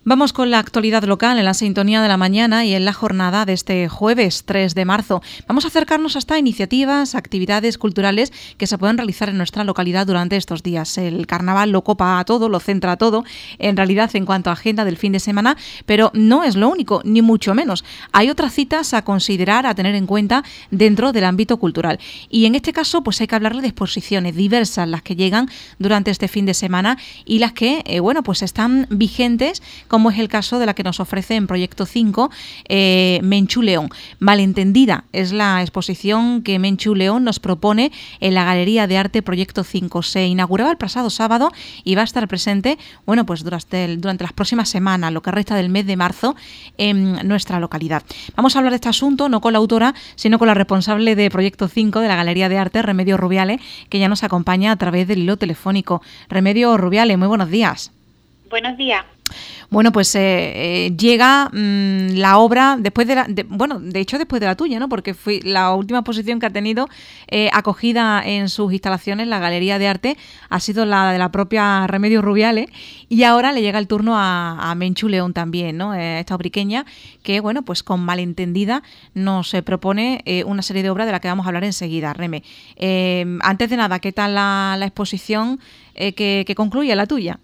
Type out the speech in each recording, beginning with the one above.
Vamos con la actualidad local en la sintonía de la mañana y en la jornada de este jueves 3 de marzo. Vamos a acercarnos hasta iniciativas, actividades culturales que se pueden realizar en nuestra localidad durante estos días. El carnaval lo copa a todo, lo centra todo, en realidad en cuanto a agenda del fin de semana, pero no es lo único, ni mucho menos. Hay otras citas a considerar, a tener en cuenta dentro del ámbito cultural. Y en este caso, pues hay que hablarle de exposiciones diversas, las que llegan durante este fin de semana y las que, pues están vigentes, como es el caso de la que nos ofrece en Proyecto 5 Menchú León. Malentendida es la exposición que Menchú León nos propone en la Galería de Arte Proyecto 5. Se inauguraba el pasado sábado y va a estar presente pues durante las próximas semanas, lo que resta del mes de marzo, en nuestra localidad. Vamos a hablar de este asunto no con la autora, sino con la responsable de Proyecto 5 de la Galería de Arte, Remedios Rubiales, que ya nos acompaña a través del hilo telefónico. Remedios Rubiales, muy buenos días. Buenos días. Bueno, pues llega la obra después de hecho después de la tuya, ¿no? Porque fue la última exposición que ha tenido acogida en sus instalaciones, la Galería de Arte, ha sido la de la propia Remedios Rubiales, y ahora le llega el turno a Menchú León también, ¿no? Esta obriqueña que, pues con Malentendida nos propone una serie de obras de las que vamos a hablar enseguida, Reme. Antes de nada, ¿qué tal la exposición que concluye la tuya?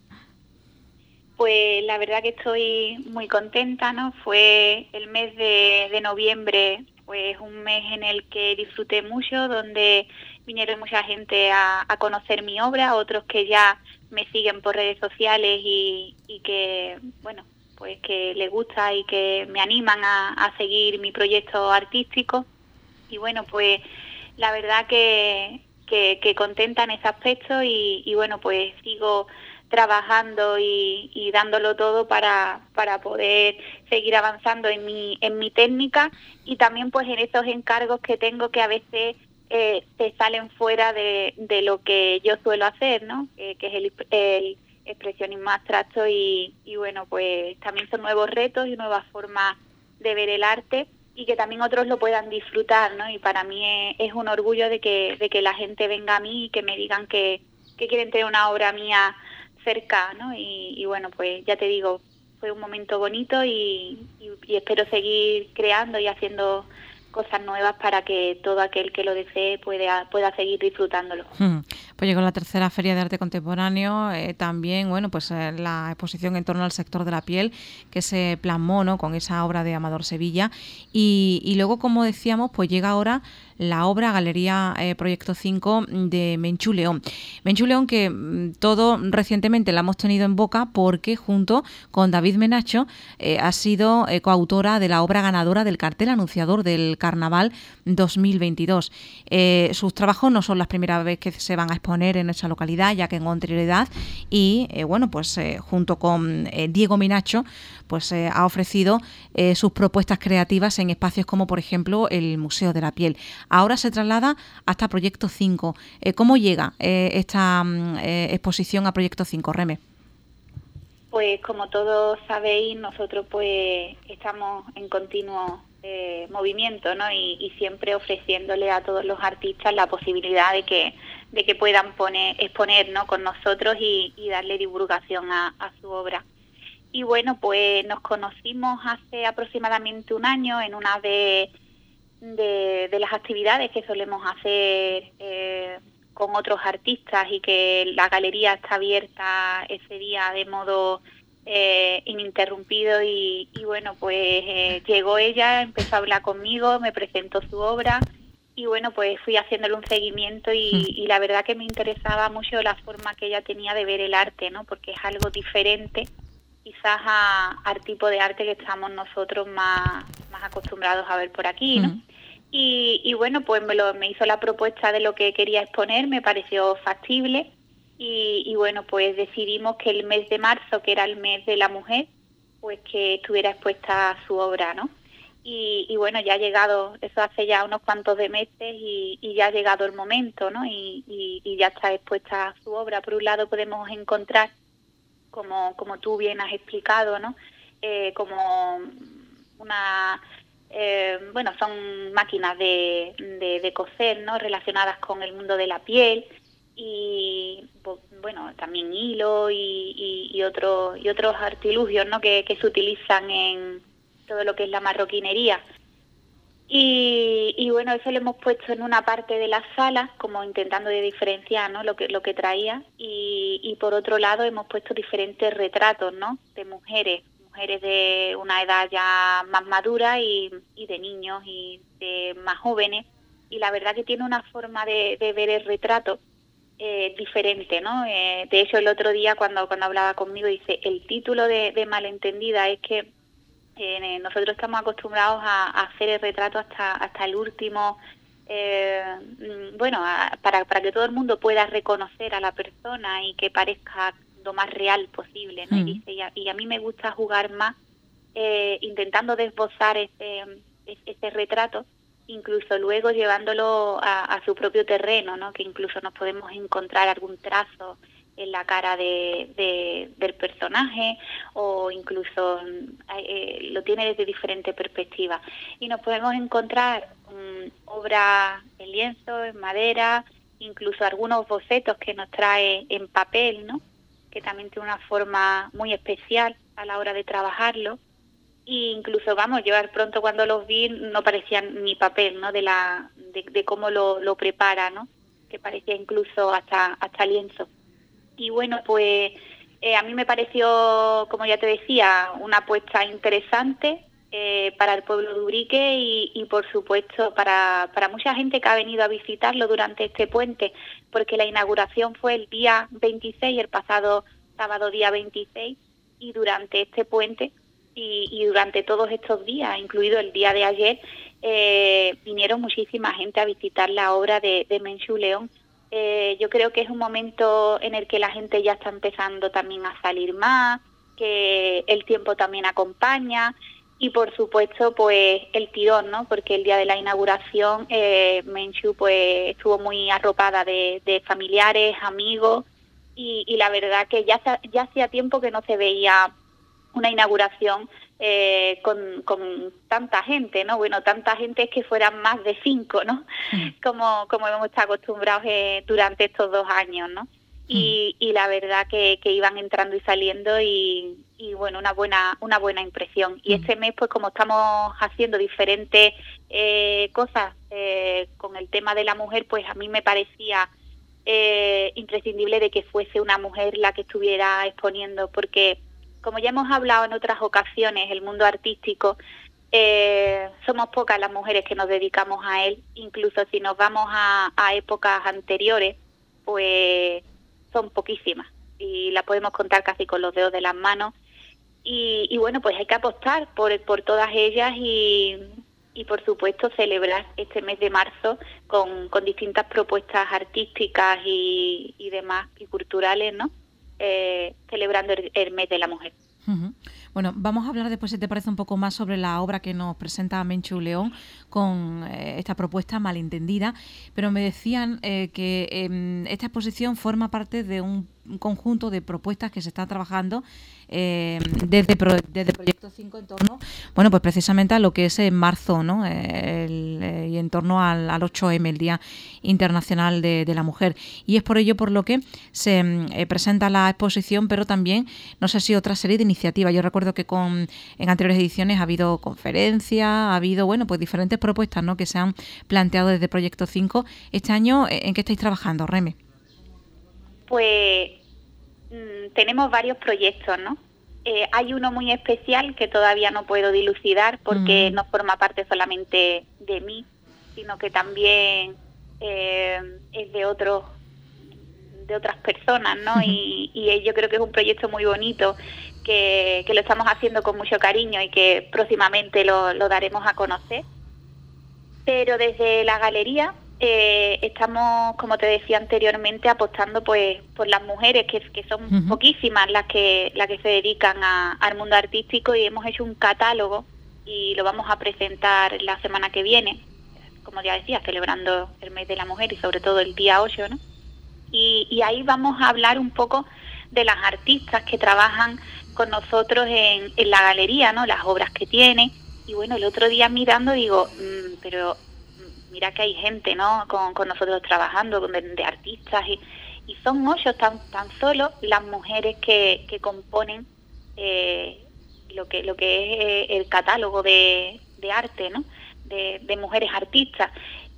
Pues la verdad que estoy muy contenta, ¿no? Fue el mes de noviembre, pues un mes en el que disfruté mucho, donde vinieron mucha gente a conocer mi obra, otros que ya me siguen por redes sociales y que, pues que les gusta y que me animan a seguir mi proyecto artístico. Y pues la verdad que contenta en ese aspecto y pues sigo trabajando y dándolo todo para poder seguir avanzando en mi técnica y también pues en esos encargos que tengo que a veces se salen fuera de lo que yo suelo hacer, ¿no? Que es el expresionismo abstracto y pues también son nuevos retos y nuevas formas de ver el arte y que también otros lo puedan disfrutar, ¿no? Y para mí es un orgullo de que la gente venga a mí y que me digan que quieren tener una obra mía cerca, ¿no? Y pues ya te digo, fue un momento bonito y espero seguir creando y haciendo cosas nuevas para que todo aquel que lo desee pueda seguir disfrutándolo. Pues llegó la tercera Feria de Arte Contemporáneo, también, pues la exposición en torno al sector de la piel que se plasmó, ¿no?, con esa obra de Amador Sevilla y luego, como decíamos, pues llega ahora la obra Galería Proyecto 5 de Menchú León. Menchú León que todo recientemente la hemos tenido en boca porque junto con David Menacho ha sido coautora de la obra ganadora del cartel anunciador del Carnaval 2022. Sus trabajos no son las primeras veces que se van a exponer en nuestra localidad, ya que en anterioridad y junto con Diego Menacho pues ha ofrecido sus propuestas creativas en espacios como por ejemplo el Museo de la Piel. Ahora se traslada hasta Proyecto 5. ¿Cómo llega esta exposición a Proyecto 5, Reme? Pues como todos sabéis, nosotros pues estamos en continuo movimiento, ¿no? Y siempre ofreciéndole a todos los artistas la posibilidad de que puedan exponer, ¿no?, con nosotros y darle divulgación a su obra. Y pues nos conocimos hace aproximadamente un año en una de las actividades que solemos hacer con otros artistas y que la galería está abierta ese día de modo ininterrumpido y pues llegó ella, empezó a hablar conmigo, me presentó su obra y pues fui haciéndole un seguimiento y la verdad que me interesaba mucho la forma que ella tenía de ver el arte, ¿no?, porque es algo diferente quizás al tipo de arte que estamos nosotros más acostumbrados a ver por aquí, ¿no? Y pues me hizo la propuesta de lo que quería exponer, me pareció factible y pues decidimos que el mes de marzo, que era el mes de la mujer, pues que estuviera expuesta su obra, ¿no? Y ya ha llegado, eso hace ya unos cuantos de meses y ya ha llegado el momento, ¿no? Y ya está expuesta su obra. Por un lado podemos encontrar, como tú bien has explicado, ¿no?, como una... son máquinas de coser, ¿no?, relacionadas con el mundo de la piel y bueno, también hilo y otros artilugios, ¿no? que se utilizan en todo lo que es la marroquinería. Y bueno, eso lo hemos puesto en una parte de la sala, como intentando de diferenciar, ¿no? lo que traía, y por otro lado hemos puesto diferentes retratos, ¿no? De mujeres de una edad ya más madura y de niños y de más jóvenes, y la verdad que tiene una forma de ver el retrato diferente, ¿no? De hecho, el otro día cuando hablaba conmigo, dice, el título de Malentendida es que nosotros estamos acostumbrados a hacer el retrato hasta el último, para que todo el mundo pueda reconocer a la persona y que parezca lo más real posible, ¿no? Y dice, y a mí me gusta jugar más intentando desbozar ese retrato, incluso luego llevándolo a su propio terreno, ¿no? Que incluso nos podemos encontrar algún trazo en la cara del personaje, o incluso lo tiene desde diferentes perspectivas, y nos podemos encontrar obras en lienzo, en madera, incluso algunos bocetos que nos trae en papel, ¿no? Que también tiene una forma muy especial a la hora de trabajarlo. E incluso, yo al pronto cuando los vi no parecían ni papel, ¿no? De cómo lo prepara, ¿no? Que parecía incluso hasta lienzo. Y bueno, pues a mí me pareció, como ya te decía, una apuesta interesante para el pueblo de Ubrique y por supuesto para mucha gente que ha venido a visitarlo durante este puente, porque la inauguración fue el día 26, el pasado sábado día 26, y durante este puente y durante todos estos días, incluido el día de ayer, vinieron muchísima gente a visitar la obra de Menchu León. Yo creo que es un momento en el que la gente ya está empezando también a salir más, que el tiempo también acompaña, y por supuesto pues el tirón, ¿no? Porque el día de la inauguración Menchu pues estuvo muy arropada de familiares, amigos, y la verdad que ya hacía tiempo que no se veía una inauguración con tanta gente, ¿no? Bueno, tanta gente es que fueran más de 5, ¿no? Como hemos estado acostumbrados durante estos 2 años, ¿no? Y la verdad que iban entrando y saliendo y bueno, una buena impresión. Y este mes, pues como estamos haciendo diferentes cosas con el tema de la mujer, pues a mí me parecía imprescindible de que fuese una mujer la que estuviera exponiendo, porque como ya hemos hablado en otras ocasiones, el mundo artístico, somos pocas las mujeres que nos dedicamos a él. Incluso si nos vamos a épocas anteriores, pues son poquísimas y la podemos contar casi con los dedos de las manos. Y bueno, pues hay que apostar por todas ellas y por supuesto celebrar este mes de marzo con distintas propuestas artísticas y demás y culturales, ¿no? Celebrando el mes de la mujer. Bueno, vamos a hablar después, si te parece, un poco más sobre la obra que nos presenta Menchu León con esta propuesta Malentendida, pero me decían que esta exposición forma parte de un conjunto de propuestas que se están trabajando desde Proyecto 5 en torno, bueno, pues precisamente a lo que es en marzo, ¿no? Y en torno al 8M, el Día Internacional de la Mujer. Y es por ello por lo que se presenta la exposición, pero también, no sé si otra serie de iniciativas. Yo recuerdo que en anteriores ediciones ha habido conferencias, ha habido, bueno, pues diferentes propuestas, ¿no? Que se han planteado desde Proyecto 5. Este año, ¿en qué estáis trabajando, Reme? Pues tenemos varios proyectos, ¿no? Hay uno muy especial que todavía no puedo dilucidar porque no forma parte solamente de mí, sino que también es de otras personas, ¿no? Y yo creo que es un proyecto muy bonito que lo estamos haciendo con mucho cariño y que próximamente lo daremos a conocer. Pero desde la galería estamos, como te decía anteriormente, apostando pues por las mujeres, que son poquísimas las que se dedican al mundo artístico, y hemos hecho un catálogo y lo vamos a presentar la semana que viene, como ya decía, celebrando el mes de la mujer y sobre todo el día 8, ¿no? Y ahí vamos a hablar un poco de las artistas que trabajan con nosotros en la galería, ¿no? Las obras que tienen. Y bueno, el otro día mirando digo, pero mira que hay gente, ¿no?, con nosotros trabajando, de artistas, y son 8 tan solo las mujeres que componen lo que es el catálogo de arte, ¿no?, de mujeres artistas,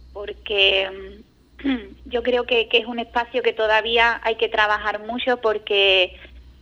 porque yo creo que es un espacio que todavía hay que trabajar mucho, porque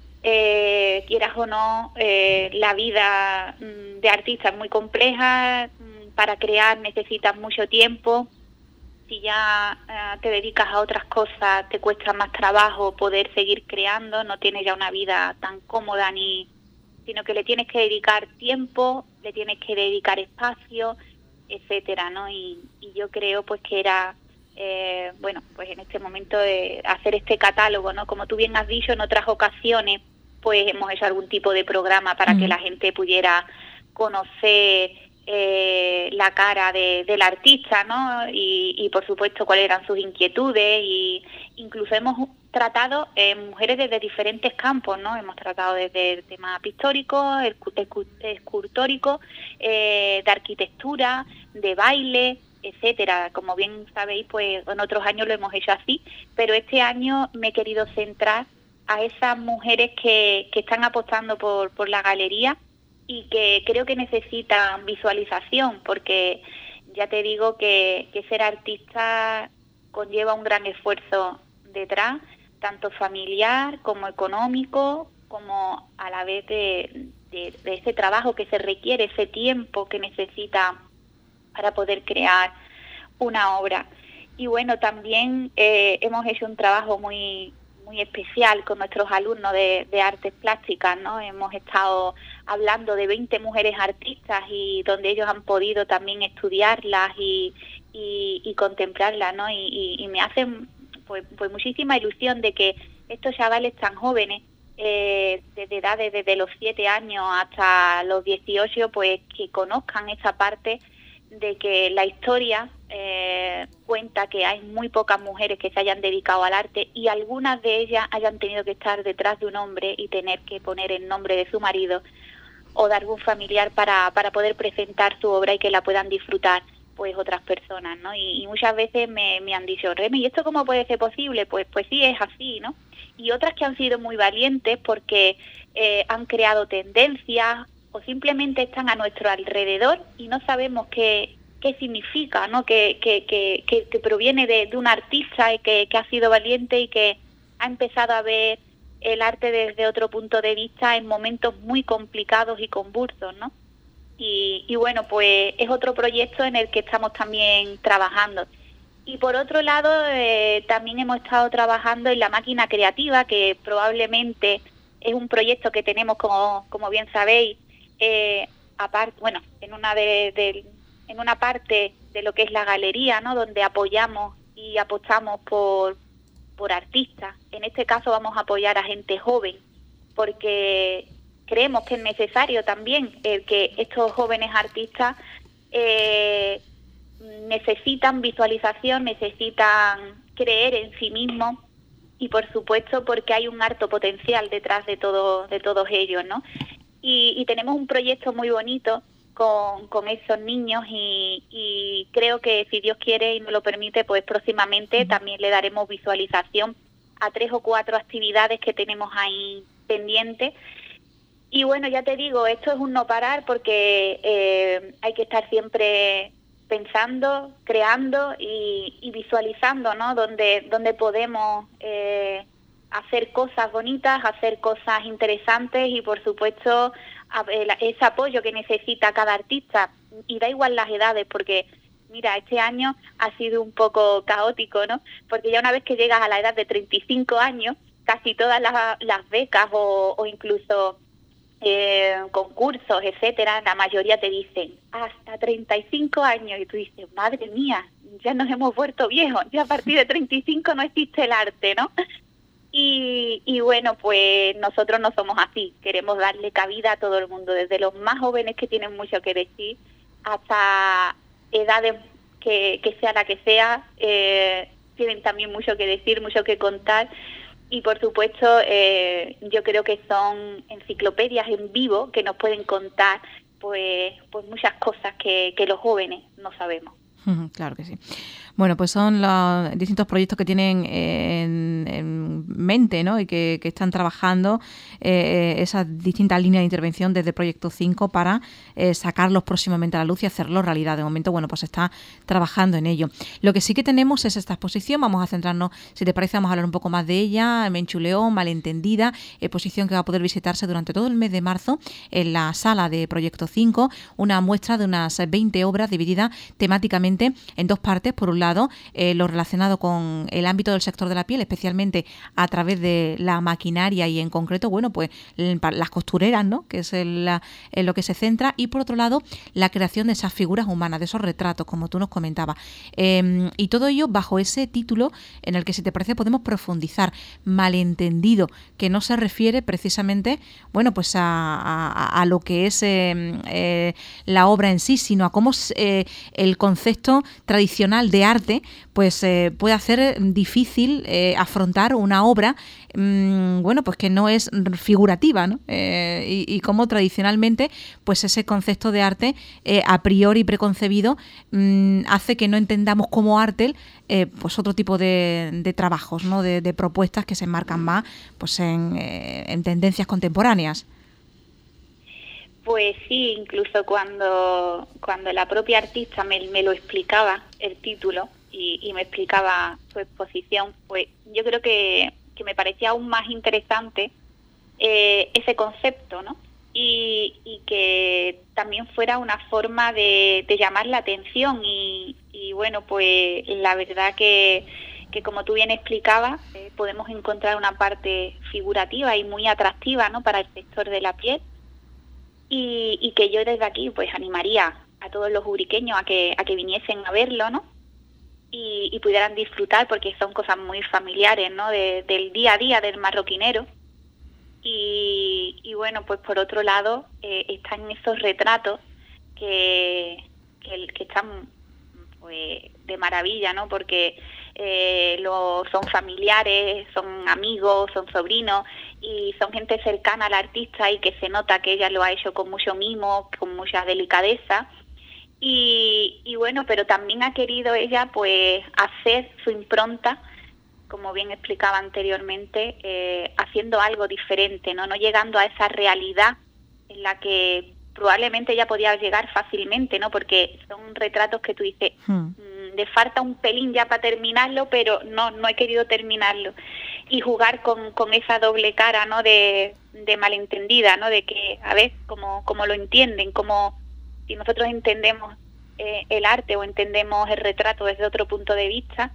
quieras o no, la vida de artista es muy compleja. Para crear necesitas mucho tiempo. Si ya te dedicas a otras cosas, te cuesta más trabajo poder seguir creando, no tienes ya una vida tan cómoda, sino que le tienes que dedicar tiempo, le tienes que dedicar espacio, etcétera, ¿no? Y yo creo pues que era bueno, pues en este momento de hacer este catálogo, ¿no? Como tú bien has dicho, en otras ocasiones pues hemos hecho algún tipo de programa para que la gente pudiera conocer la cara del artista, ¿no? Y por supuesto cuáles eran sus inquietudes, y incluso hemos tratado mujeres desde diferentes campos, ¿no? Hemos tratado desde el tema pictórico, escultórico, de arquitectura, de baile, etcétera. Como bien sabéis, pues en otros años lo hemos hecho así, pero este año me he querido centrar a esas mujeres que están apostando por la galería y que creo que necesitan visualización, porque ya te digo que ser artista conlleva un gran esfuerzo detrás, tanto familiar como económico, como a la vez de ese trabajo que se requiere, ese tiempo que necesita para poder crear una obra. Y bueno, también hemos hecho un trabajo muy especial con nuestros alumnos de artes plásticas, ¿no? Hemos estado hablando de 20 mujeres artistas, y donde ellos han podido también estudiarlas y contemplarlas, ¿no? Y me hacen pues muchísima ilusión de que estos chavales tan jóvenes, desde edades desde los 7 años hasta los 18, pues que conozcan esa parte de que la historia cuenta que hay muy pocas mujeres que se hayan dedicado al arte, y algunas de ellas hayan tenido que estar detrás de un hombre y tener que poner el nombre de su marido o de algún familiar para poder presentar su obra y que la puedan disfrutar pues otras personas, ¿no? Y muchas veces me han dicho, Reme, ¿y esto cómo puede ser posible? Pues sí, es así, ¿no? Y otras que han sido muy valientes porque han creado tendencias o simplemente están a nuestro alrededor y no sabemos qué significa, ¿no? Que proviene de un artista y que ha sido valiente y que ha empezado a ver el arte desde otro punto de vista en momentos muy complicados y convulsos, ¿no? Y bueno, pues es otro proyecto en el que estamos también trabajando. Y por otro lado, también hemos estado trabajando en la máquina creativa, que probablemente es un proyecto que tenemos, como bien sabéis, aparte, bueno, en una parte de lo que es la galería, ¿no? Donde apoyamos y apostamos por artistas. En este caso vamos a apoyar a gente joven, porque creemos que es necesario también que estos jóvenes artistas necesitan visualización, necesitan creer en sí mismos, y por supuesto porque hay un alto potencial detrás de todos ellos, ¿no? Y tenemos un proyecto muy bonito con esos niños, y creo que si Dios quiere y nos lo permite, pues próximamente también le daremos visualización a 3 o 4 actividades que tenemos ahí pendientes. Y bueno, ya te digo, esto es un no parar, porque hay que estar siempre pensando, creando y visualizando, ¿no? Donde podemos hacer cosas bonitas, hacer cosas interesantes, y por supuesto ese apoyo que necesita cada artista, y da igual las edades, porque mira, este año ha sido un poco caótico, ¿no? Porque ya una vez que llegas a la edad de 35 años, casi todas las becas o incluso concursos, etcétera, la mayoría te dicen hasta 35 años, y tú dices, madre mía, ya nos hemos vuelto viejos, ya a partir de 35 no existe el arte, ¿no? Y bueno, pues nosotros no somos así, queremos darle cabida a todo el mundo, desde los más jóvenes que tienen mucho que decir hasta edades que sea la que sea, tienen también mucho que decir, mucho que contar. Y por supuesto, yo creo que son enciclopedias en vivo que nos pueden contar pues muchas cosas que los jóvenes no sabemos. Claro que sí. Bueno, pues son los distintos proyectos que tienen en mente, ¿no? Y que están trabajando esas distintas líneas de intervención desde Proyecto 5 para sacarlos próximamente a la luz y hacerlo realidad. De momento, bueno, pues está trabajando en ello. Lo que sí que tenemos es esta exposición. Vamos a centrarnos, si te parece, vamos a hablar un poco más de ella. Menchu León, Malentendida, exposición que va a poder visitarse durante todo el mes de marzo en la sala de Proyecto 5, una muestra de unas 20 obras divididas temáticamente en dos partes. Por un lado, lo relacionado con el ámbito del sector de la piel, especialmente a través de la maquinaria y en concreto, bueno, pues las costureras, ¿no? Que es lo que se centra, y por otro lado, la creación de esas figuras humanas, de esos retratos, como tú nos comentabas. Y todo ello bajo ese título en el que, si te parece, podemos profundizar. Malentendido, que no se refiere precisamente, bueno, pues a lo que es la obra en sí, sino a cómo el concepto tradicional de arte pues puede hacer difícil afrontar una obra bueno, pues que no es figurativa, ¿no? Y cómo tradicionalmente pues ese concepto de arte a priori preconcebido hace que no entendamos como arte pues otro tipo de trabajos, ¿no? De propuestas que se enmarcan más pues en tendencias contemporáneas. Pues sí, incluso cuando la propia artista me lo explicaba, el título, y me explicaba su exposición, pues yo creo que me parecía aún más interesante ese concepto, ¿no? Y que también fuera una forma de llamar la atención y bueno, pues la verdad que como tú bien explicabas, podemos encontrar una parte figurativa y muy atractiva, ¿no? Para el sector de la piel. Y que yo desde aquí pues animaría a todos los uriqueños a que viniesen a verlo, ¿no? Y pudieran disfrutar, porque son cosas muy familiares, ¿no? Del día a día del marroquinero. Y bueno, pues por otro lado están esos retratos que están pues de maravilla, ¿no? Porque son familiares, son amigos, son sobrinos y son gente cercana al artista y que se nota que ella lo ha hecho con mucho mimo, con mucha delicadeza y bueno, pero también ha querido ella pues hacer su impronta, como bien explicaba anteriormente, haciendo algo diferente, no llegando a esa realidad en la que probablemente ella podía llegar fácilmente, ¿no? Porque son retratos que tú dices, le falta un pelín ya para terminarlo, pero no he querido terminarlo. Y jugar con esa doble cara, ¿no? De malentendida, ¿no? De que, a ver, cómo lo entienden, como si nosotros entendemos el arte o entendemos el retrato desde otro punto de vista.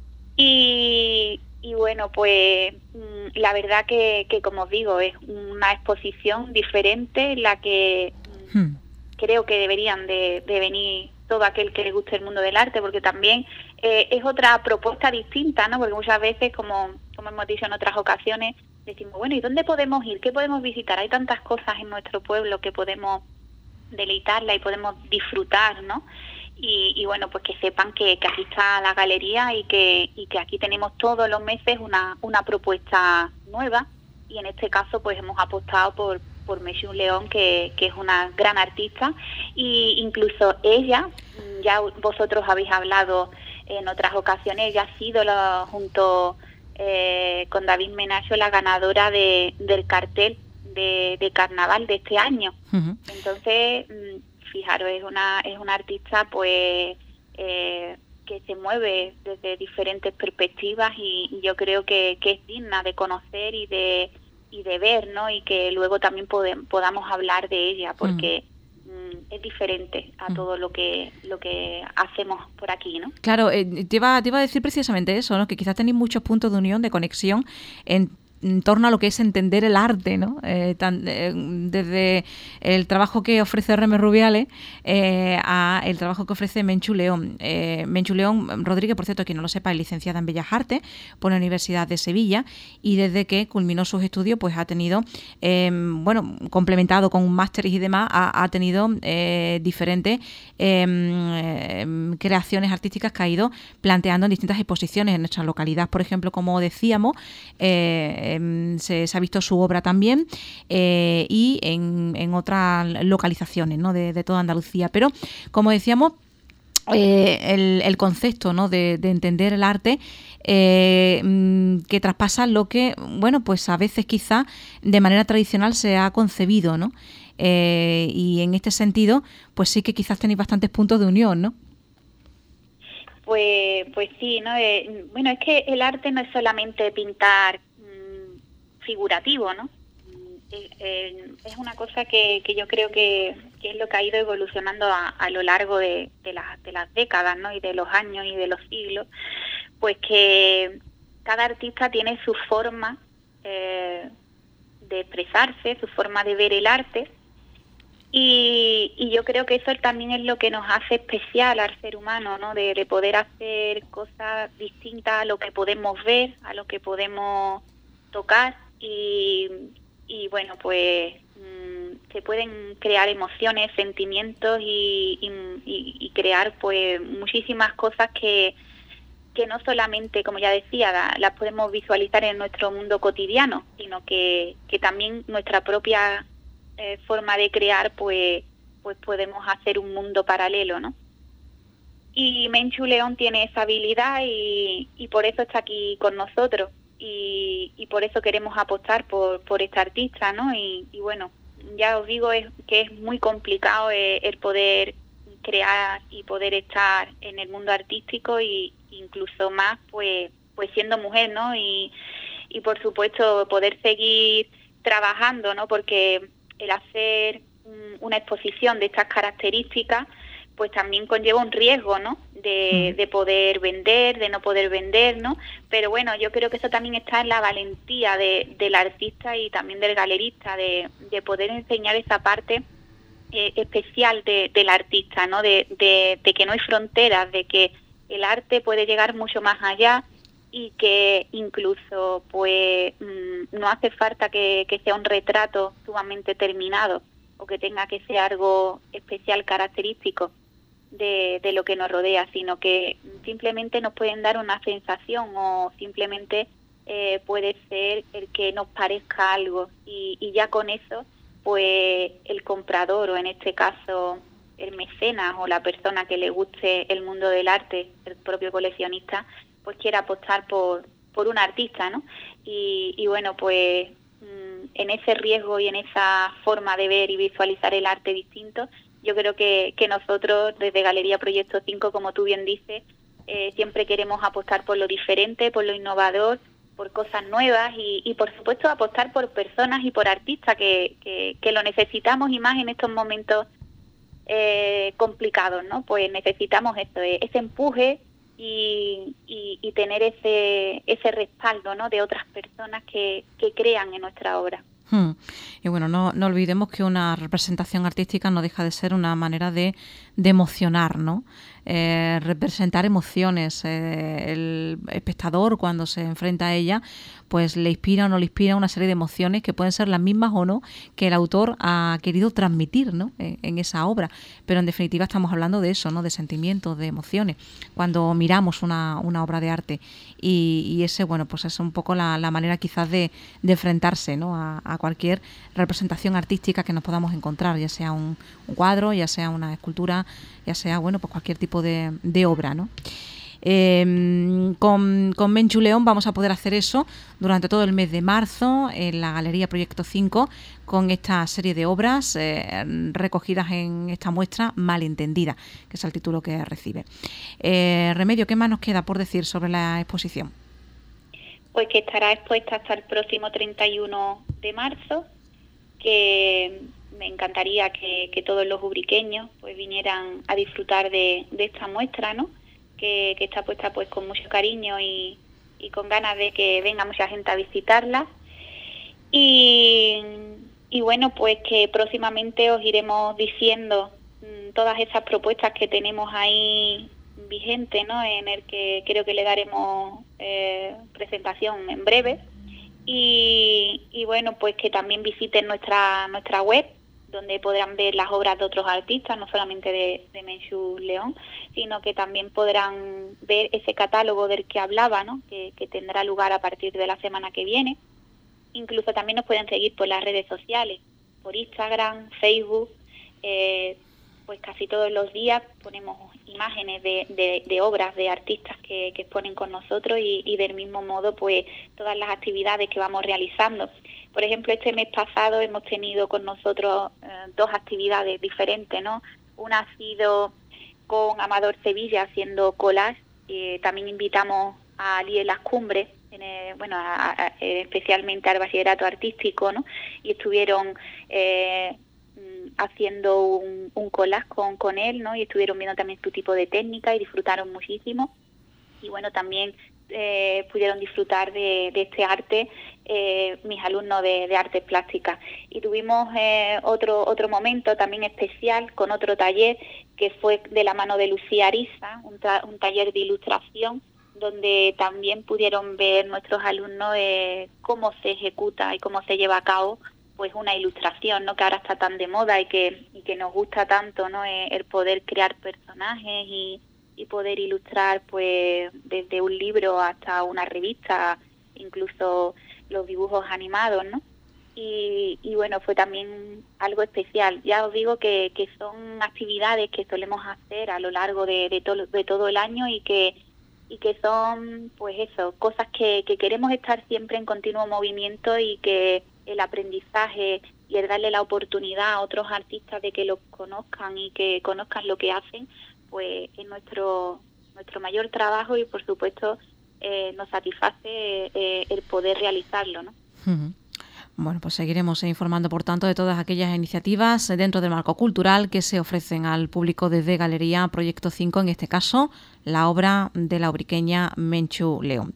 Y bueno, pues la verdad que como os digo, es una exposición diferente en la que creo que deberían de venir todo aquel que le guste el mundo del arte, porque también es otra propuesta distinta, ¿no? Porque muchas veces, como hemos dicho en otras ocasiones, decimos, bueno, ¿y dónde podemos ir? ¿Qué podemos visitar? Hay tantas cosas en nuestro pueblo que podemos deleitarla y podemos disfrutar, ¿no? Y bueno, pues que sepan que aquí está la galería y que aquí tenemos todos los meses una propuesta nueva, y en este caso pues hemos apostado por Menchu León, que es una gran artista, y incluso ella, ya vosotros habéis hablado en otras ocasiones, ella ha sido junto con David Menacho la ganadora del cartel de carnaval de este año. Uh-huh. Entonces, fijaros, es una artista pues que se mueve desde diferentes perspectivas y yo creo que es digna de conocer y de ver, ¿no? Y que luego también podamos hablar de ella, porque es diferente a todo lo que hacemos por aquí, ¿no? Claro, te iba a decir precisamente eso, ¿no? Que quizás tenéis muchos puntos de unión, de conexión en torno a lo que es entender el arte, ¿no? Desde el trabajo que ofrece Reme Rubiales a el trabajo que ofrece Menchu León. Menchu León Rodríguez, por cierto, quien no lo sepa, es licenciada en Bellas Artes por la Universidad de Sevilla, y desde que culminó sus estudios pues ha tenido, complementado con un máster y demás, ha tenido diferentes creaciones artísticas que ha ido planteando en distintas exposiciones en nuestra localidad. Por ejemplo, como decíamos, se ha visto su obra también y en otras localizaciones, ¿no? de toda Andalucía. Pero, como decíamos, el concepto, ¿no?, de entender el arte, que traspasa lo que, bueno, pues a veces quizá de manera tradicional se ha concebido, ¿no? Y en este sentido, pues sí que quizás tenéis bastantes puntos de unión, ¿no? Pues sí, ¿no? Bueno, es que el arte no es solamente pintar figurativo, ¿no? Es una cosa que yo creo que es lo que ha ido evolucionando a lo largo de las décadas, ¿no? Y de los años y de los siglos, pues que cada artista tiene su forma de expresarse, su forma de ver el arte, y yo creo que eso también es lo que nos hace especial al ser humano, ¿no? De poder hacer cosas distintas a lo que podemos ver, a lo que podemos tocar, y bueno, pues se pueden crear emociones, sentimientos y crear pues muchísimas cosas que no solamente, como ya decía, las podemos visualizar en nuestro mundo cotidiano, sino que también nuestra propia forma de crear, pues podemos hacer un mundo paralelo, ¿no? Y Menchu León tiene esa habilidad y por eso está aquí con nosotros y por eso queremos apostar por esta artista, ¿no? Y bueno, ya os digo que es muy complicado el poder crear y poder estar en el mundo artístico y incluso más pues siendo mujer, ¿no? Y por supuesto poder seguir trabajando, ¿no? Porque el hacer una exposición de estas características pues también conlleva un riesgo, ¿no? De poder vender, de no poder vender, ¿no? Pero bueno, yo creo que eso también está en la valentía del artista y también del galerista, de poder enseñar esa parte especial del artista, ¿no? De que no hay fronteras, de que el arte puede llegar mucho más allá y que incluso pues no hace falta que sea un retrato sumamente terminado o que tenga que ser algo especial, característico de lo que nos rodea, sino que simplemente nos pueden dar una sensación o simplemente puede ser el que nos parezca algo y ya con eso pues el comprador o en este caso el mecenas o la persona que le guste el mundo del arte, el propio coleccionista, pues quiere apostar por un artista, ¿no? Y bueno, pues en ese riesgo y en esa forma de ver y visualizar el arte distinto, yo creo que nosotros desde Galería Proyecto 5, como tú bien dices, siempre queremos apostar por lo diferente, por lo innovador, por cosas nuevas y por supuesto apostar por personas y por artistas que lo necesitamos y más en estos momentos complicados, ¿no? Pues necesitamos eso, ese empuje y tener ese respaldo, ¿no? De otras personas que crean en nuestra obra. Y bueno, no olvidemos que una representación artística no deja de ser una manera de emocionar, ¿no? Representar emociones. El espectador, cuando se enfrenta a ella, pues le inspira o no le inspira una serie de emociones que pueden ser las mismas o no que el autor ha querido transmitir, ¿no? En esa obra. Pero en definitiva estamos hablando de eso, ¿no? De sentimientos, de emociones. Cuando miramos una obra de arte y ese, bueno, pues es un poco la manera quizás de enfrentarse, ¿no? a cualquier representación artística que nos podamos encontrar, ya sea un cuadro, ya sea una escultura, ya sea, bueno, pues cualquier tipo de obra, ¿no? Con Menchu León vamos a poder hacer eso durante todo el mes de marzo en la Galería Proyecto 5 con esta serie de obras recogidas en esta muestra Malentendida, que es el título que recibe. Remedio, ¿qué más nos queda por decir sobre la exposición? Pues que estará expuesta hasta el próximo 31 de marzo, que me encantaría que todos los ubriqueños pues vinieran a disfrutar de esta muestra, ¿no? Que está puesta pues con mucho cariño y con ganas de que venga mucha gente a visitarla. Y bueno, pues que próximamente os iremos diciendo todas esas propuestas que tenemos ahí vigente, ¿no? En el que creo que le daremos presentación en breve y bueno, pues que también visiten nuestra web, donde podrán ver las obras de otros artistas, no solamente de Menchu León, sino que también podrán ver ese catálogo del que hablaba, ¿no? Que tendrá lugar a partir de la semana que viene. Incluso también nos pueden seguir por las redes sociales, por Instagram, Facebook, pues casi todos los días ponemos imágenes de obras de artistas que exponen con nosotros y del mismo modo pues todas las actividades que vamos realizando. Por ejemplo, este mes pasado hemos tenido con nosotros 2 actividades diferentes, ¿no? Una ha sido con Amador Sevilla haciendo collage, también invitamos a Ali en las Cumbres, especialmente al bachillerato artístico, ¿no? Y estuvieron haciendo un collage con él, ¿no? Y estuvieron viendo también su tipo de técnica y disfrutaron muchísimo. Y bueno, también pudieron disfrutar de este arte mis alumnos de artes plásticas. Y tuvimos otro momento también especial con otro taller que fue de la mano de Lucía Ariza, un taller de ilustración, donde también pudieron ver nuestros alumnos cómo se ejecuta y cómo se lleva a cabo pues una ilustración, ¿no? Que ahora está tan de moda y que nos gusta tanto, ¿no? El poder crear personajes y poder ilustrar pues desde un libro hasta una revista, incluso los dibujos animados, ¿no? Y bueno, fue también algo especial. Ya os digo que son actividades que solemos hacer a lo largo de todo el año y que son, pues eso, cosas que queremos estar siempre en continuo movimiento y que el aprendizaje y el darle la oportunidad a otros artistas de que los conozcan y que conozcan lo que hacen, pues es nuestro mayor trabajo y por supuesto nos satisface el poder realizarlo, ¿no? Uh-huh. Bueno, pues seguiremos informando, por tanto, de todas aquellas iniciativas dentro del marco cultural que se ofrecen al público desde Galería Proyecto 5, en este caso, la obra de la ubriqueña Menchu León.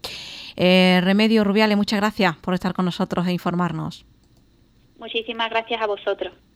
Remedios Rubiales, muchas gracias por estar con nosotros e informarnos. Muchísimas gracias a vosotros.